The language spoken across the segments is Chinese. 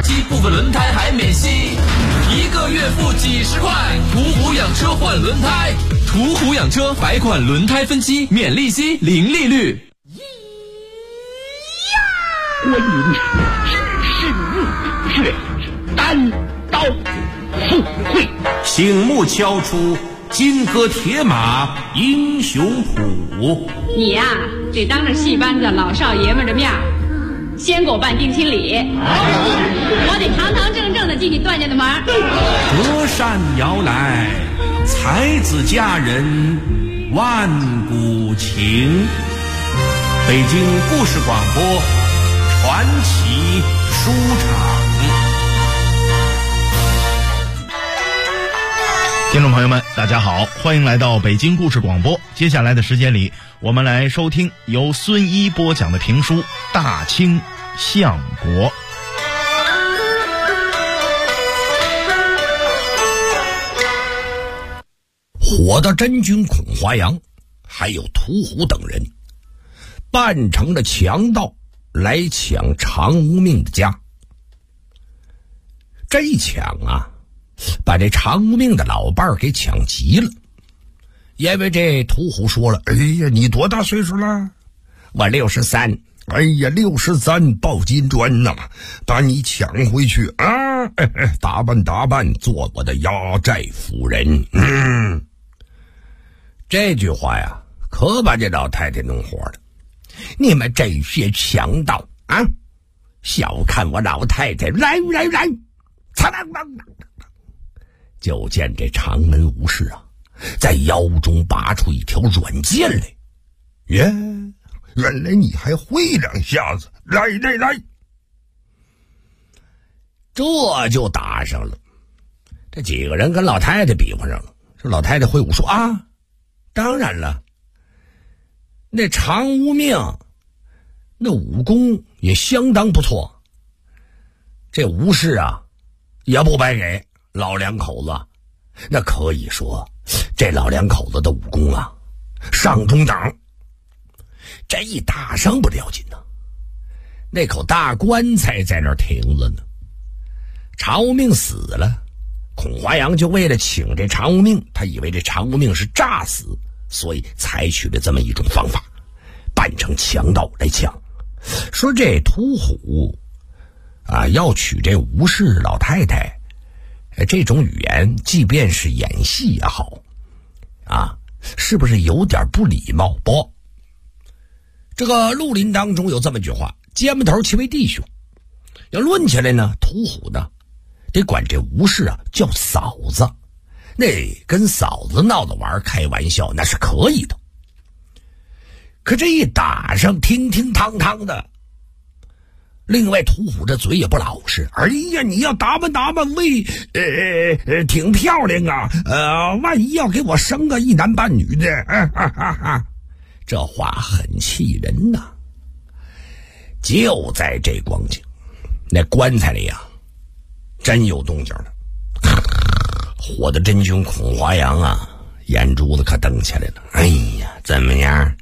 机，部分轮胎还免息，1个月付几10块。途虎养车换轮胎，途虎养车百款轮胎分期，免利息，零利率。 观音是血单刀赴会， 醒目敲出金戈铁马英雄谱。 你呀，得当着戏班子老少爷们的面先给我办定亲礼，我得堂堂正正的进你段家的门。 隔山遥来，才子佳人万古情。北京故事广播传奇书场。 听众朋友们大家好，欢迎来到北京故事广播。接下来的时间里，我们来收听由孙一播讲的评书《大清相国》。 火的真君孔华阳还有屠虎等人扮成了强盗来抢常无命的家。这一抢啊，把这常无命的老伴儿给抢急了。因为这屠虎说了，哎呀，你多大岁数了？我63。哎呀，63抱金砖呐，把你抢回去啊！打扮，做我的压寨夫人。这句话呀，可把这老太太弄火了。你们这些强盗啊，小看我老太太！来！就见这长门无事啊，在腰中拔出一条软剑来。原来你还会两下子，来！这就打上了。这几个人跟老太太比划上了。说老太太会武术啊，当然了，那常无命那武功也相当不错。这吴氏啊，也不白给老两口子。那可以说，这老两口子的武功啊，上中档。这一打上不了紧呢，那口大棺材在那儿停着呢。常无命死了，孔华阳就为了请这常无命，他以为这常无命是诈死，所以采取了这么一种方法，扮成强盗来抢。说这屠虎啊，要娶这吴氏老太太，这种语言即便是演戏也好啊，是不是有点不礼貌？不，这个绿林当中有这么句话，结巴头其为弟兄。要论起来呢，屠虎呢得管这吴氏啊叫嫂子，那跟嫂子闹着玩开玩笑那是可以的。可这一打上，听堂的。另外屠虎这嘴也不老实，哎呀，你要打扮为挺漂亮啊，万一要给我生个一男半女的，这话很气人呐。就在这光景，那棺材里啊真有动静了。火的真君孔华阳啊，眼珠子可瞪起来了。哎呀，怎么样？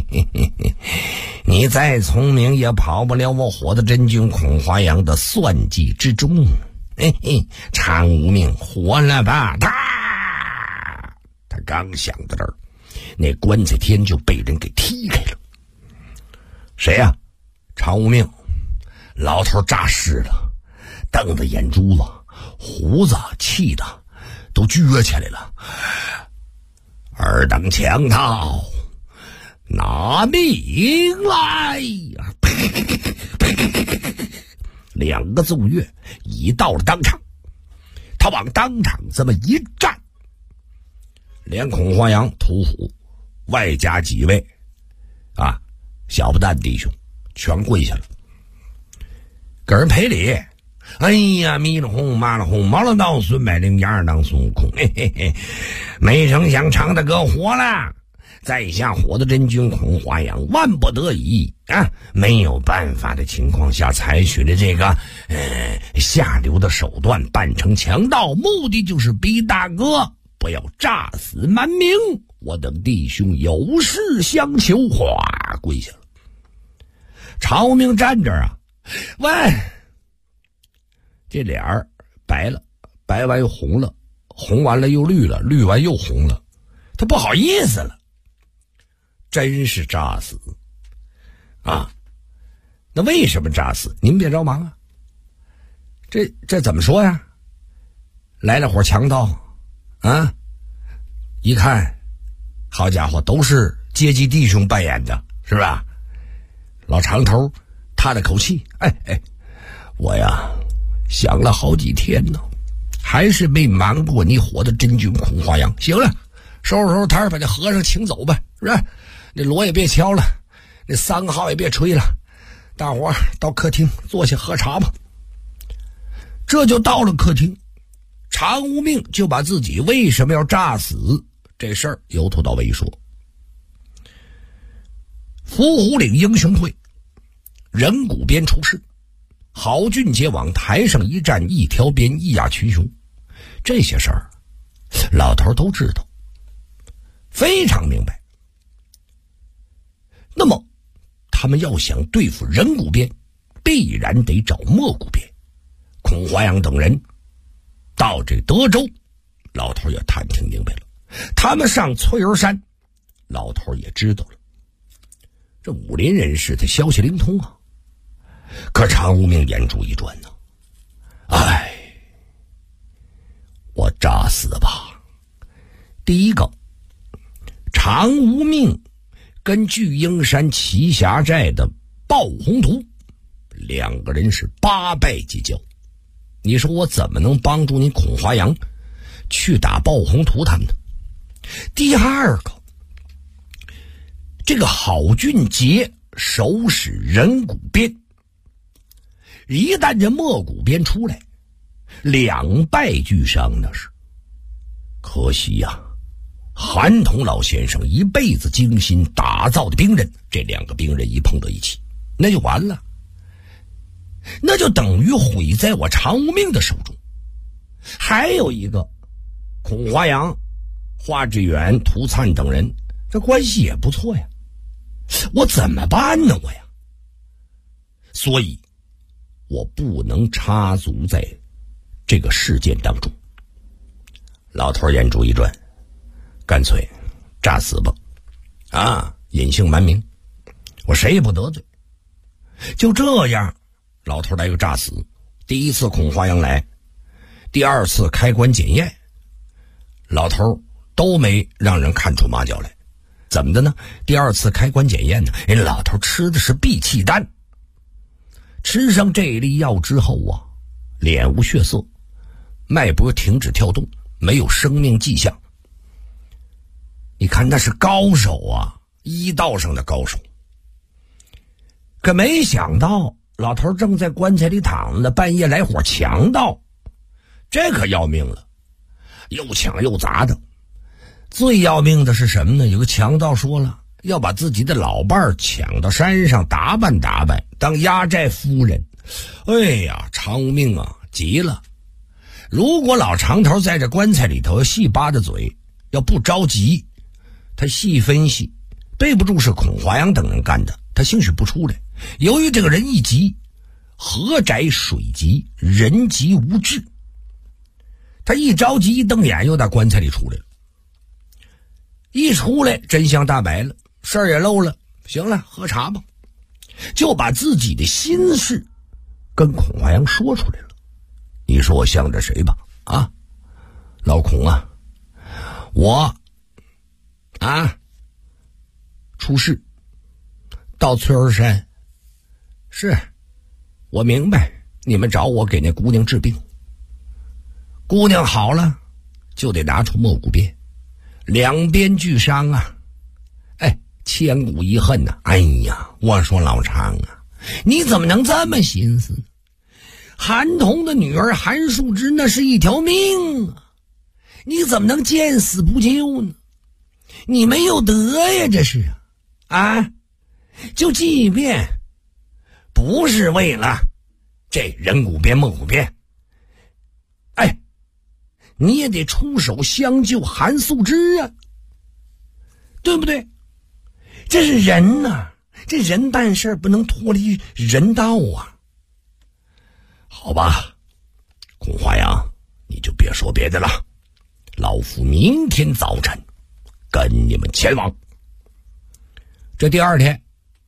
你再聪明也跑不了我火的真君孔华阳的算计之中。常无命活了吧？他刚想到这儿，那棺材天就被人给踢开了。谁呀？常无命。老头诈尸了，瞪着眼珠子，胡子气的都撅起来了。尔等强盗，拿命来呀！2个奏乐已到了当场，他往当场这么一站，连孔华阳、屠虎外加几位啊小不蛋弟兄全跪下了，给人赔礼。哎呀，弥了红麻了红，毛了道孙百灵牙当孙悟空，没成想常大哥活了，在下火的真君孔华阳万不得已啊，没有办法的情况下采取了这个下流的手段，扮成强盗，目的就是逼大哥不要诈死瞒名。我等弟兄有事相求，哗跪下了。常无命站着啊，喂， 这脸儿白了，白完又红了，红完了又绿了，绿完又红了，他不好意思了，真是诈死啊！那为什么诈死？您别着忙啊，这怎么说呀？来了伙强盗啊，一看好家伙，都是阶级弟兄扮演的，是吧？老长头叹了口气，我呀想了好几天呢，还是没瞒过你伙的真君孔华阳。行了，收拾收拾摊，把这和尚请走吧，是吧？那锣也别敲了，那3个号也别吹了，大伙儿到客厅坐下喝茶吧。这就到了客厅，常无命就把自己为什么要诈死这事儿由头到尾说。伏虎岭英雄会，人骨鞭出事，郝俊杰往台上一站，一条鞭一压群雄，这些事儿老头都知道，非常明白。那么他们要想对付人骨鞭，必然得找墨骨鞭。孔华阳等人到这德州，老头也探听明白了，他们上翠儿山，老头也知道了。这武林人士他消息灵通啊，可常无命眼珠一转呢，我诈死吧。第一个，常无命跟巨鹰山奇侠寨的鲍宏图2个人是8拜结交，你说我怎么能帮助你孔华阳去打鲍宏图他们呢？第二个，这个郝俊杰手使人骨鞭，一旦这墨骨鞭出来，2败俱伤，那是可惜呀。韩童老先生一辈子精心打造的兵刃，这2个兵刃一碰到一起，那就完了，那就等于毁在我常无命的手中。还有一个孔华阳、华志远、涂灿等人，这关系也不错呀，我怎么办呢？我呀，所以我不能插足在这个事件当中。老头眼珠一转，干脆诈死吧，隐姓埋名，我谁也不得罪。就这样，老头来个诈死。第一次孔华阳来，第2次开棺检验，老头都没让人看出马脚来。怎么的呢？第2次开棺检验呢，人老头吃的是闭气丹，吃上这一粒药之后啊，脸无血色，脉搏停止跳动，没有生命迹象。你看那是高手啊，医道上的高手。可没想到老头正在棺材里躺着，半夜来伙强盗，这可要命了，又抢又砸的。最要命的是什么呢？有个强盗说了，要把自己的老伴抢到山上打扮打扮，当压寨夫人。常无命啊急了，如果老长头在这棺材里头细扒着嘴，要不着急，他细分析，背不住是孔华阳等人干的，他兴许不出来。由于这个人一急，河窄水急，人急无志，他一着急一瞪眼又到棺材里出来了。一出来真相大白了，事儿也漏了，行了，喝茶吧，就把自己的心事跟孔华阳说出来了。你说我向着谁吧？老孔啊，我出事到翠儿山，是我明白你们找我给那姑娘治病，姑娘好了就得拿出墨骨鞭，2边俱伤啊，千古遗恨呐。我说老常啊，你怎么能这么心思呢？韩童的女儿韩树芝那是一条命啊，你怎么能见死不救呢？你没有德呀，这是就即便不是为了这人骨鞭墨骨鞭，你也得出手相救韩素芝啊，对不对？这是人呐，这人办事不能脱离人道啊。好吧， 孔华阳，你就别说别的了，老夫明天早晨跟你们前往。这第二天，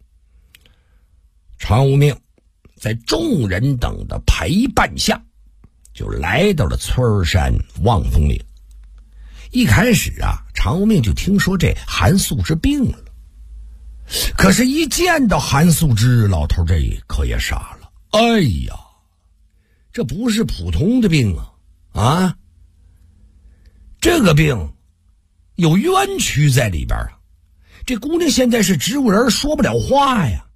常无命在众人等的陪伴下，就来到了村山望风岭。一开始啊，常无命就听说这韩素之病了，可是一见到韩素之，老头这可也傻了。哎呀，这不是普通的病啊！这个病有冤屈在里边啊！这姑娘现在是植物人，说不了话呀。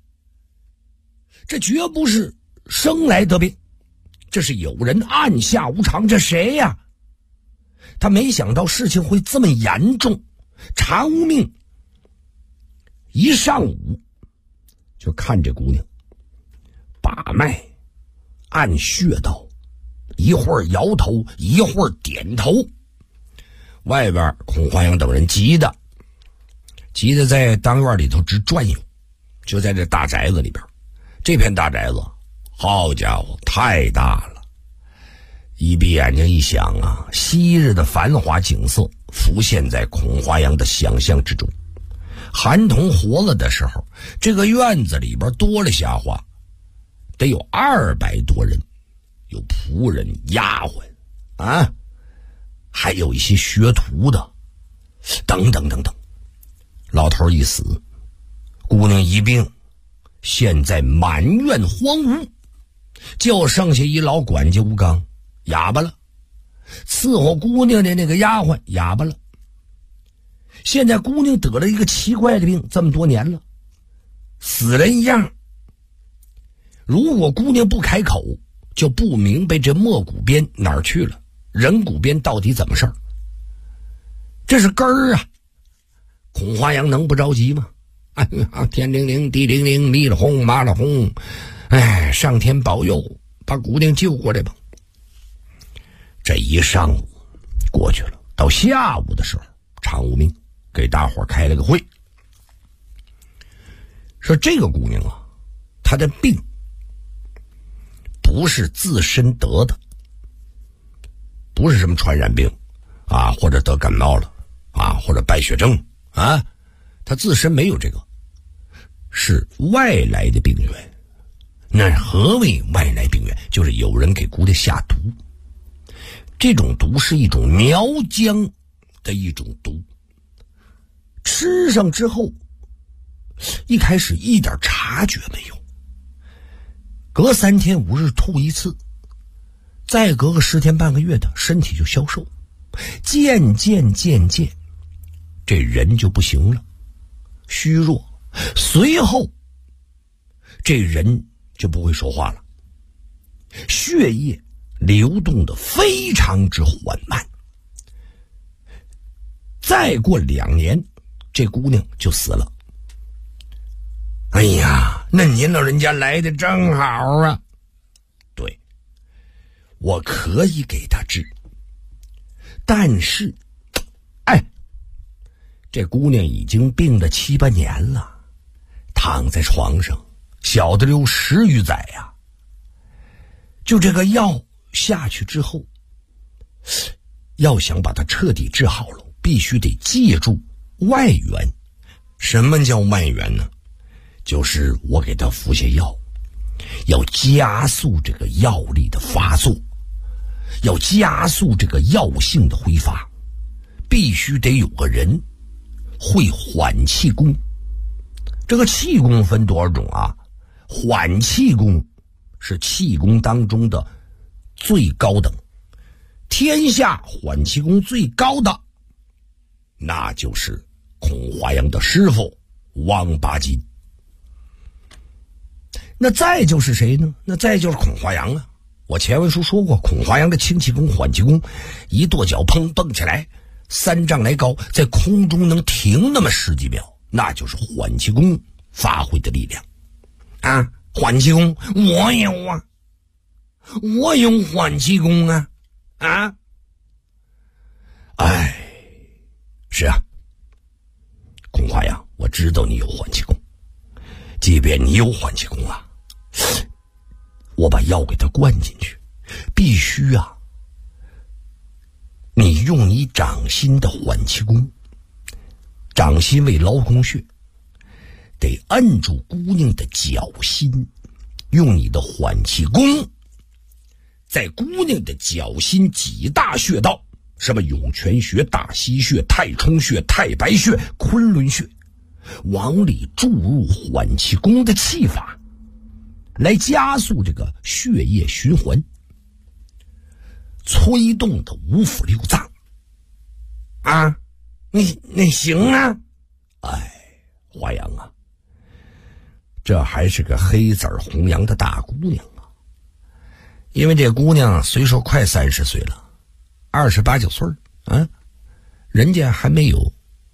这绝不是生来得病，这是有人暗下无常。这谁呀？他没想到事情会这么严重。常无命一上午就看这姑娘把脉按穴道，一会儿摇头，一会儿点头。外边孔华阳等人急的在当院里头直转悠。就在这大宅子里边，这片大宅子好家伙太大了，一闭眼睛一想啊，昔日的繁华景色浮现在孔华阳的想象之中。韩童活了的时候，这个院子里边多了瞎话，得有200多人，有仆人丫鬟啊，还有一些学徒的等等等等。老头一死，姑娘一病，现在满院荒芜，就剩下一老管家吴刚哑巴了，伺候姑娘的那个丫鬟哑巴了。现在姑娘得了一个奇怪的病，这么多年了，死人一样。如果姑娘不开口，就不明白这莫谷边哪儿去了，人谷边到底怎么事儿。这是根儿啊！孔华阳能不着急吗？哎呀，天灵灵地灵灵，咪了轰麻了轰，哎，上天保佑，把姑娘救过来吧。这一上午过去了，到下午的时候，常无命给大伙开了个会，说这个姑娘啊，她的病不是自身得的，不是什么传染病啊，或者得感冒了啊，或者败血症啊，她自身没有这个，是外来的病源。那何为外来病源？就是有人给姑娘下毒，这种毒是一种苗姜的一种毒，吃上之后一开始一点察觉没有，隔3天5日吐一次，再隔个10天半个月的，身体就消瘦，渐渐这人就不行了，虚弱，随后这人就不会说话了，血液流动的非常之缓慢。再过2年，这姑娘就死了。哎呀，那您老人家来的正好啊！对，我可以给她治，但是，这姑娘已经病了7、8年了，躺在床上，小的有10余载呀。就这个药下去之后，要想把它彻底治好了，必须得借助外援。什么叫外援呢？就是我给他服下药，要加速这个药力的发作，要加速这个药性的挥发，必须得有个人会缓气功。这个气功分多少种啊？缓气功是气功当中的最高等，天下缓气功最高的，那就是孔华阳的师傅王八斤。那再就是谁呢？那再就是孔华阳啊！我前文书说过，孔华阳的轻气功、缓气功，一跺脚砰蹦起来，3丈来高，在空中能停那么10几秒，那就是缓气功发挥的力量啊！缓气功我有啊，我有缓气功啊！是啊，孔华阳，我知道你有缓气功，即便你有缓气功啊，我把药给他灌进去，必须须啊，你用你掌心的缓气功，掌心为劳宫穴，得摁住姑娘的脚心，用你的缓气功在姑娘的脚心几大穴道，什么涌泉穴、大溪穴、太冲穴、太白穴、昆仑穴，往里注入缓气功的气法，来加速这个血液循环，催动的五腑六脏啊！你行啊？哎，华阳啊，这还是个黑子红阳的大姑娘啊！因为这姑娘虽说快30岁了，28、9岁啊，人家还没有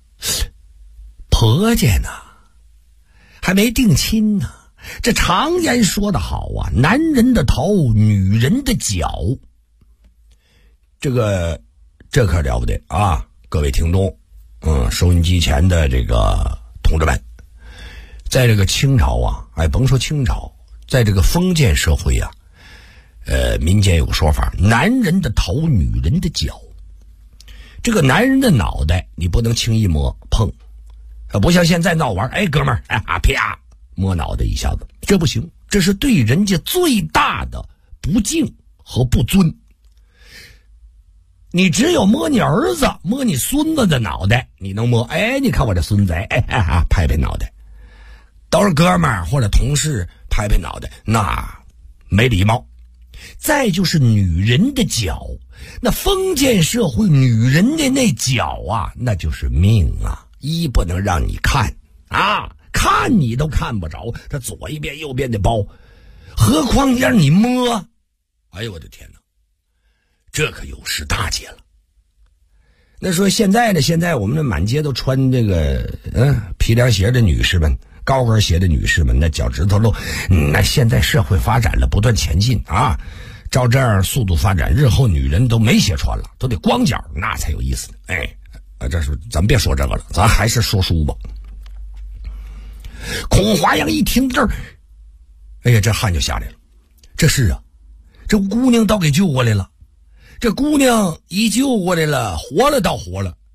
婆家呢，还没定亲呢。这常言说得好啊，男人的头，女人的脚。这可了不得啊！各位听众，收音机前的这个同志们，在这个清朝啊，甭说清朝，在这个封建社会啊，民间有个说法，男人的头，女人的脚。这个男人的脑袋你不能轻易摸碰，不像现在闹玩，哥们儿，啪摸脑袋一下子，这不行，这是对人家最大的不敬和不尊。你只有摸你儿子、摸你孙子的脑袋，你能摸，你看我这孙子，拍拍脑袋。都是哥们儿或者同事拍拍脑袋，那没礼貌。再就是女人的脚，那封建社会女人的那脚啊，那就是命啊，不能让你看啊，看你都看不着，它左一边右边的包，何况让你摸，哎呦我的天哪，这可有失大节了。那说现在呢，现在我们的满街都穿这个皮凉鞋的女士们，高跟鞋的女士们，那脚趾头露，那现在社会发展了，不断前进啊，照这样速度发展，日后女人都没鞋穿了，都得光脚，那才有意思呢。这是咱别说这个了，咱还是说书吧。孔华阳一听这儿，这汗就下来了。这是啊，这姑娘倒给救过来了。这姑娘一救过来了，活了倒活了。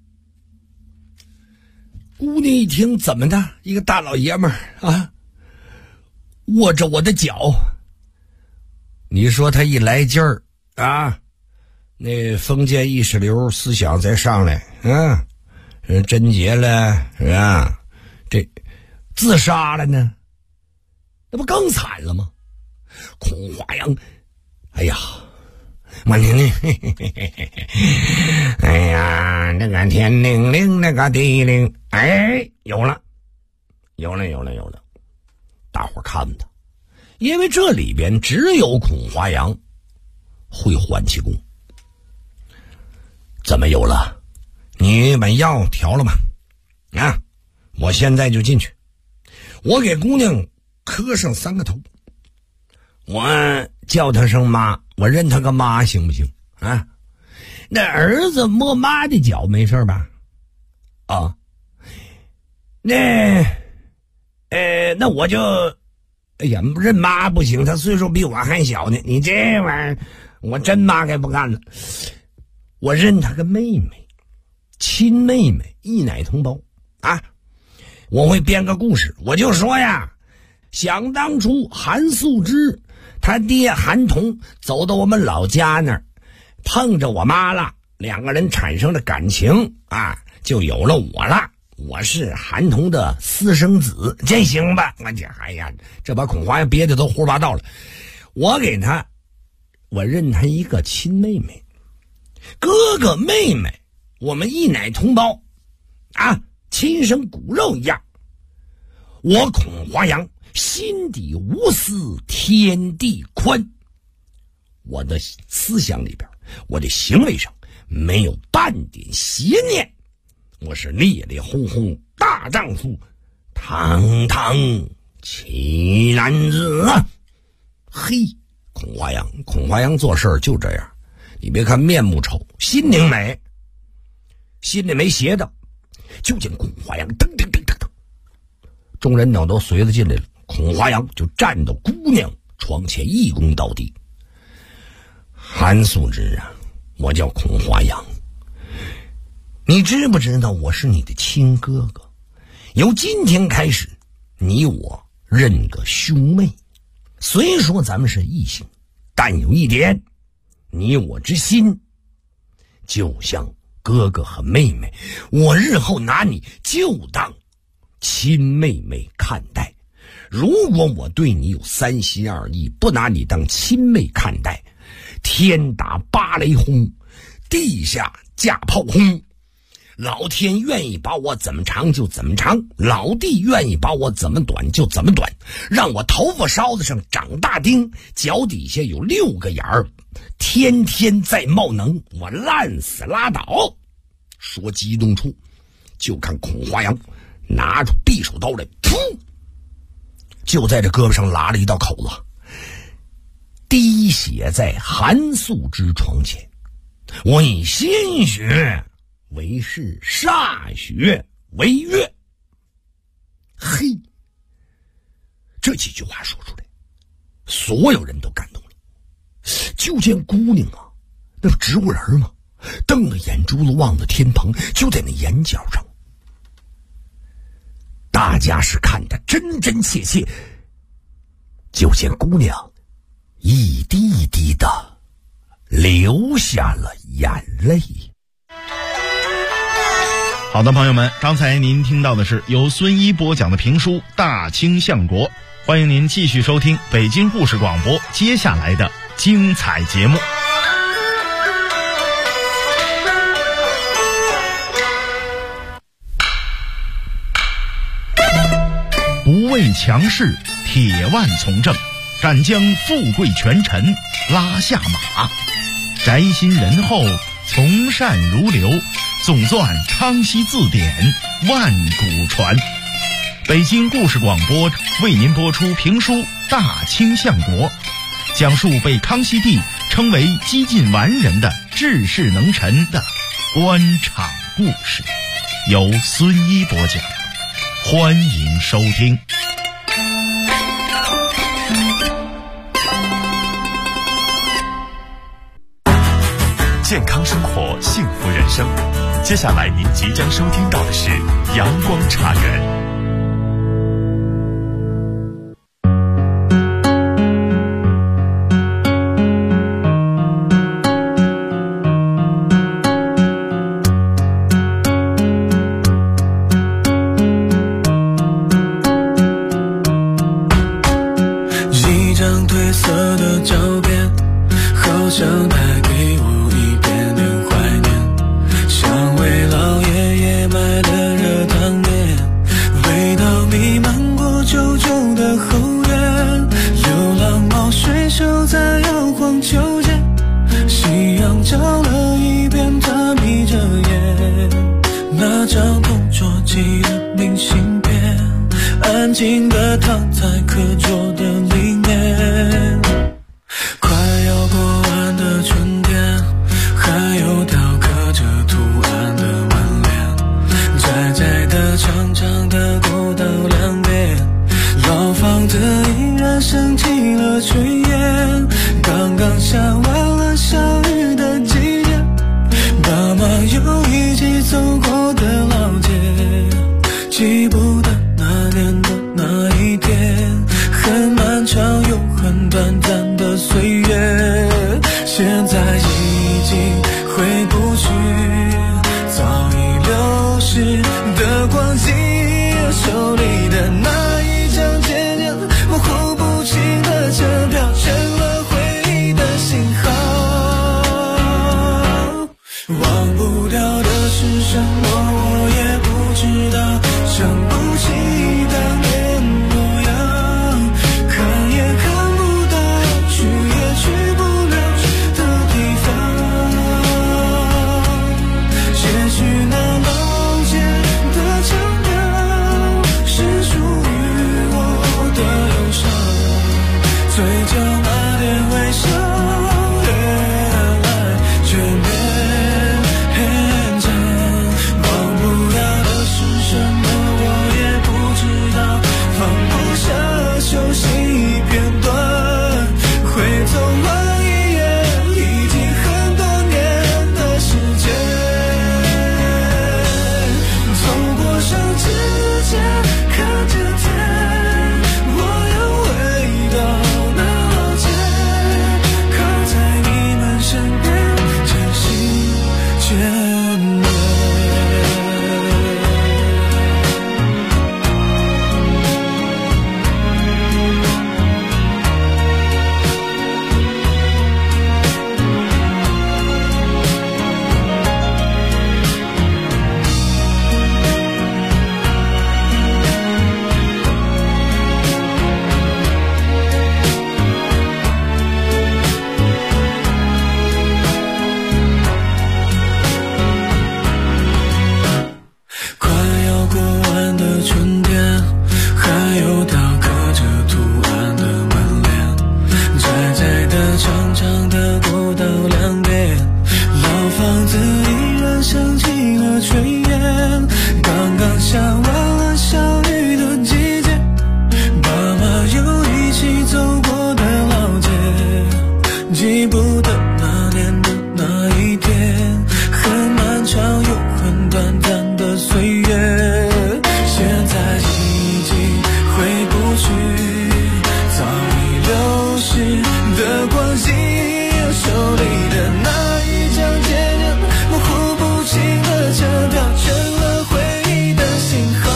姑娘一听，怎么的？一个大老爷们儿啊，握着我的脚。你说他一来劲儿啊，那封建意识流思想再上来啊，贞洁了是吧？这自杀了呢，那不更惨了吗？孔华阳，我听那个天灵灵，那个地灵，有了，大伙看他，因为这里边只有孔华阳会缓气功。怎么有了？你把药调了吗？我现在就进去，我给姑娘磕上3个头，我叫她声妈，我认她个妈行不行啊？那儿子摸妈的脚没事吧？那我就认妈不行，她岁数比我还小呢。你这玩意儿，我真妈该不干了。我认她个妹妹，亲妹妹，一奶同胞啊！我会编个故事，我就说呀，想当初韩素芝他爹韩童走到我们老家那儿，碰着我妈了，2个人产生了感情啊，就有了我了。我是韩童的私生子，这行吧？这把孔华阳憋的都胡说八道了。我认他一个亲妹妹，哥哥妹妹，我们一奶同胞啊，亲生骨肉一样。我孔华阳心底无私，天地宽。我的思想里边，我的行为上没有半点邪念，我是烈烈轰轰大丈夫，堂堂奇男子啊！孔华阳做事就这样，你别看面目丑，心灵美，心里没邪的。就见孔华阳噔噔噔噔噔，众人等都随着进来了，孔华阳就站到姑娘床前，一躬到底。 韩素芝啊，我叫孔华阳，你知不知道我是你的亲哥哥？由今天开始，你我认个兄妹。虽说咱们是异性，但有一点，你我之心就像哥哥和妹妹，我日后拿你就当亲妹妹看待。如果我对你有三心二意，不拿你当亲妹看待，天打八雷轰，地下架炮轰，老天愿意把我怎么长就怎么长，老地愿意把我怎么短就怎么短，让我头发梢子上长大钉，脚底下有6个眼儿，天天在冒能，我烂死拉倒。说激动处，就看孔华阳拿出匕首刀来，噗，就在这胳膊上拉了一道口子，滴血在韩素之床前。我以鲜血为誓，歃血为约。嘿，这几句话说出来，所有人都感动了。就见姑娘啊，那不植物人吗？瞪着眼珠子望着天棚，就在那眼角上。大家是看得真真切切，就见姑娘一滴一滴的流下了眼泪。 好的，朋友们，刚才您听到的是由孙一播讲的评书《大清相国》，欢迎您继续收听北京故事广播接下来的精彩节目。不畏强势，铁腕从政，敢将富贵权臣拉下马，宅心仁厚，从善如流，总纂康熙字典，万古传。北京故事广播为您播出评书《大清相国》，讲述被康熙帝称为几近完人的治世能臣的官场故事，由孙一播讲，欢迎收听。 健康生活，幸福人生。接下来您即将收听到的是阳光茶园。 一张褪色的照片，好像带给我安静地躺在课桌的里面，快要过完的春天，还有雕刻着图案的门帘，窄窄的长长的过道两边，老房子依然升起了炊烟，刚刚下完了小雨的季节，爸妈又一起走过的老街，记不得那年的那一天，很漫长又很短暂的岁月，现在已经回不去早已流逝的光景，手里的那一张渐渐模糊不清的车票，成了回忆的信号。忘不掉的是什么我也不知道，想不起当年模样，看也看不到，去也去不了的地 2点，老房子依然升起了炊烟，刚刚下完了小雨的季节，爸妈又一起走过的老街，记不得那年的那一天，很漫长又很短暂的岁月，现在已经回不去早已流逝的光阴，手里的那一张渐渐模糊不清的车票，成了回忆的信号。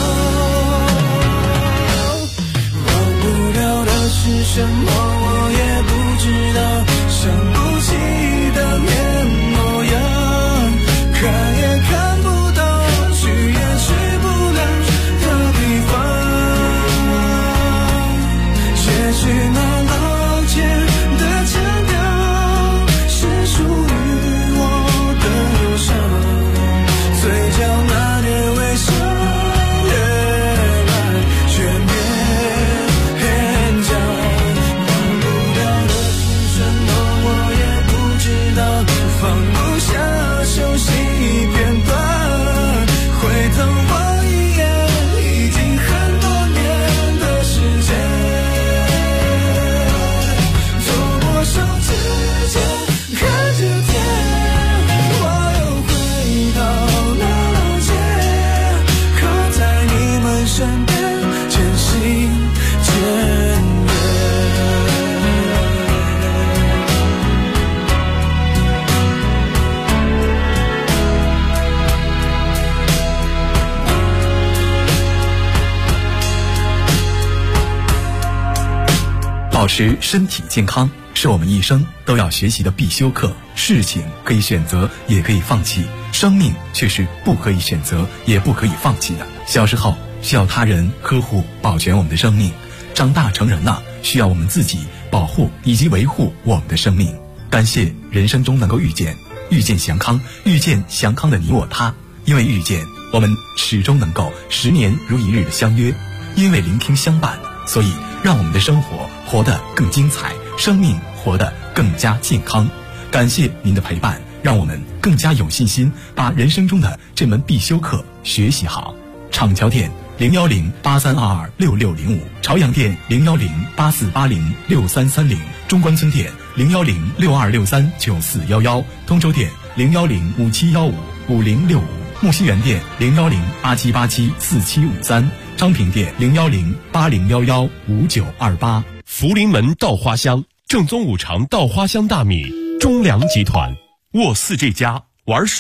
忘不了的是什么我也不知道，想不起的面模样，看也看不到，去也去不了的地方，也许那老街的腔调是属于我的忧伤，嘴角那点微笑越来越勉强，忘不了的是什么我也不知道，放不下熟悉片段，回头望一眼已经很多年的时间，走过手指间看着天，我又回到那老街，靠在你们身边，渐行渐远。 保持身体健康是我们一生都要学习的必修课。事情可以选择，也可以放弃，生命却是不可以选择，也不可以放弃的。小时候需要他人呵护保全我们的生命，长大成人了需要我们自己保护以及维护我们的生命。感谢人生中能够遇见祥康，遇见祥康的你我他。因为遇见，我们始终能够10年如一日的相约；因为聆听相伴，所以让我们的生活活得更精彩，生命活得更加健康。感谢您的陪伴，让我们更加有信心把人生中的这门必修课学习好。厂桥店01083226605，朝阳店01084806330，中关村店01062639411，通州店01057155065，木樨园店01087874753，昌平店01080115928。 福临门稻花香，正宗5常稻花香大米，中粮集团，沃4这家玩